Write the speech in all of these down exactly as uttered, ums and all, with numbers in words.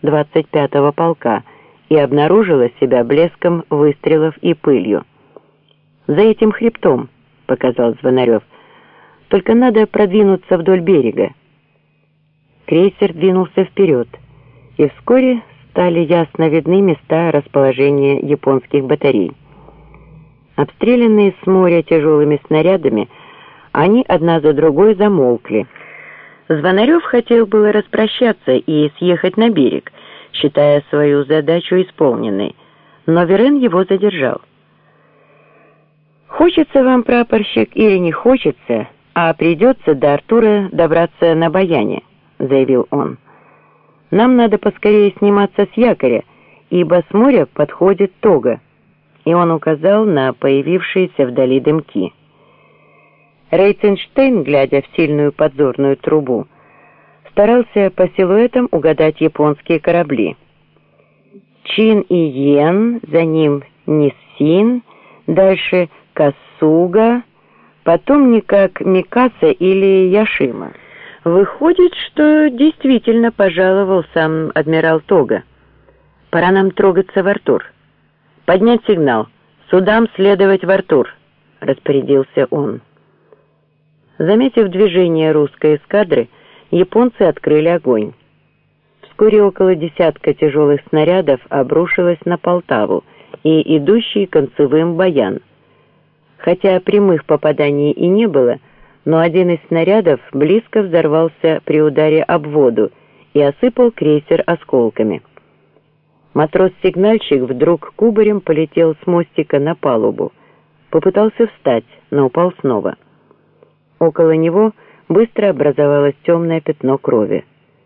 двадцать пятого полка и обнаружила себя блеском выстрелов и пылью. «За этим хребтом», — показал Звонарев, — «только надо продвинуться вдоль берега». Крейсер двинулся вперед, и вскоре стали ясно видны места расположения японских батарей. Обстрелянные с моря тяжелыми снарядами, они одна за другой замолкли. Звонарев хотел было распрощаться и съехать на берег, считая свою задачу исполненной, но Верен его задержал. «Хочется вам, прапорщик, или не хочется, а придется до Артура добраться на Баяне», — заявил он. «Нам надо поскорее сниматься с якоря, ибо с моря подходит тога», и он указал на появившиеся вдали дымки. Рейценштейн, глядя в сильную подзорную трубу, старался по силуэтам угадать японские корабли. Чин и Йен, за ним Ниссин, дальше Касуга, потом никак Микаса или Яшима. Выходит, что действительно пожаловал сам адмирал Тога. «Пора нам трогаться в Артур. Поднять сигнал. Судам следовать в Артур», — распорядился он. Заметив движение русской эскадры, японцы открыли огонь. Вскоре около десятка тяжелых снарядов обрушилось на Полтаву и идущий концевым Баян. Хотя прямых попаданий и не было, но один из снарядов близко взорвался при ударе об воду и осыпал крейсер осколками. Матрос-сигнальщик вдруг кубарем полетел с мостика на палубу. Попытался встать, но упал снова. Около него быстро образовалось темное пятно крови.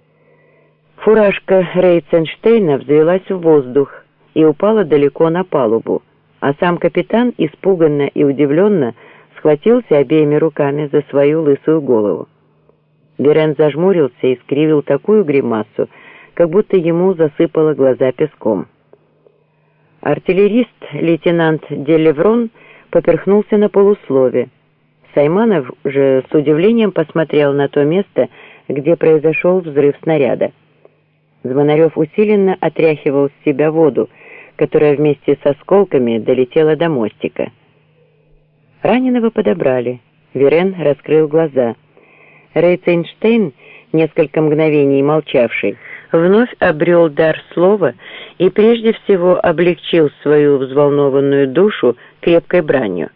Фуражка Рейценштейна взвелась в воздух и упала далеко на палубу, а сам капитан испуганно и удивленно схватился обеими руками за свою лысую голову. Верен зажмурился и скривил такую гримасу, как будто ему засыпало глаза песком. Артиллерист лейтенант Делеврон поперхнулся на полуслове. Сайманов же с удивлением посмотрел на то место, где произошел взрыв снаряда. Звонарев усиленно отряхивал с себя воду, которая вместе с осколками долетела до мостика. Раненого подобрали. Верен раскрыл глаза. Рейценштейн, несколько мгновений молчавший, вновь обрел дар слова и прежде всего облегчил свою взволнованную душу крепкой бранью.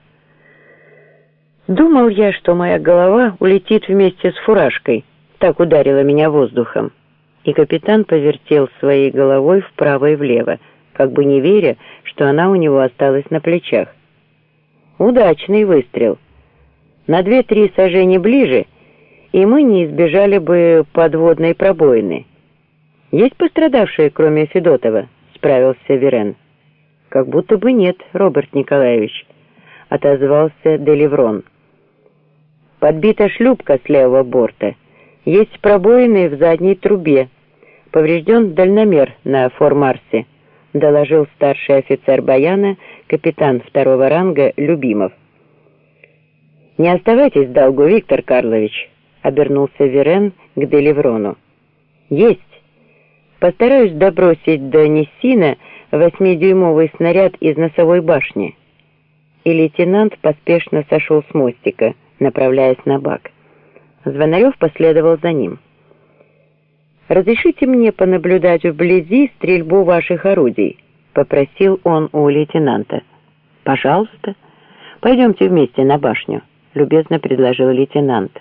«Думал я, что моя голова улетит вместе с фуражкой, так ударила меня воздухом». И капитан повертел своей головой вправо и влево, как бы не веря, что она у него осталась на плечах. Удачный выстрел. На две-три сажени ближе, и мы не избежали бы подводной пробоины. «Есть пострадавшие, кроме Федотова?» — справился Верен. «Как будто бы нет, Роберт Николаевич», — отозвался Делеврон. «Подбита шлюпка с левого борта. Есть пробоины в задней трубе. Поврежден дальномер на Фор-Марсе», — доложил старший офицер Баяна, капитан второго ранга Любимов. «Не оставайтесь в долгу, Виктор Карлович», — обернулся Верен к Делеврону. «Есть. Постараюсь добросить до Ниссина восьмидюймовый снаряд из носовой башни». И лейтенант поспешно сошел с мостика, направляясь на бак. Звонарев последовал за ним. «Разрешите мне понаблюдать вблизи стрельбу ваших орудий?» — попросил он у лейтенанта. «Пожалуйста. Пойдемте вместе на башню», — любезно предложил лейтенант.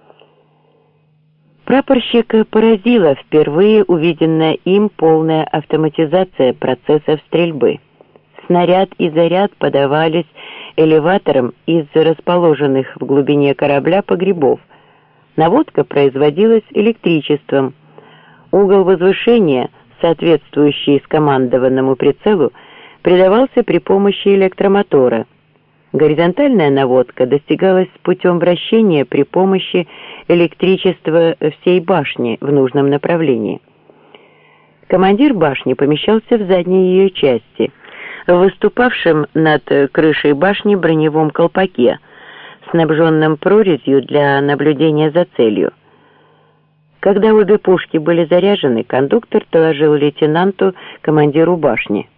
Прапорщика поразила впервые увиденная им полная автоматизация процессов стрельбы. Снаряд и заряд подавались элеватором из расположенных в глубине корабля погребов. Наводка производилась электричеством. Угол возвышения, соответствующий скомандованному прицелу, придавался при помощи электромотора. Горизонтальная наводка достигалась путем вращения при помощи электричества всей башни в нужном направлении. Командир башни помещался в задней ее части, в выступавшем над крышей башни броневом колпаке, снабженном прорезью для наблюдения за целью. Когда обе пушки были заряжены, кондуктор доложил лейтенанту, командиру башни.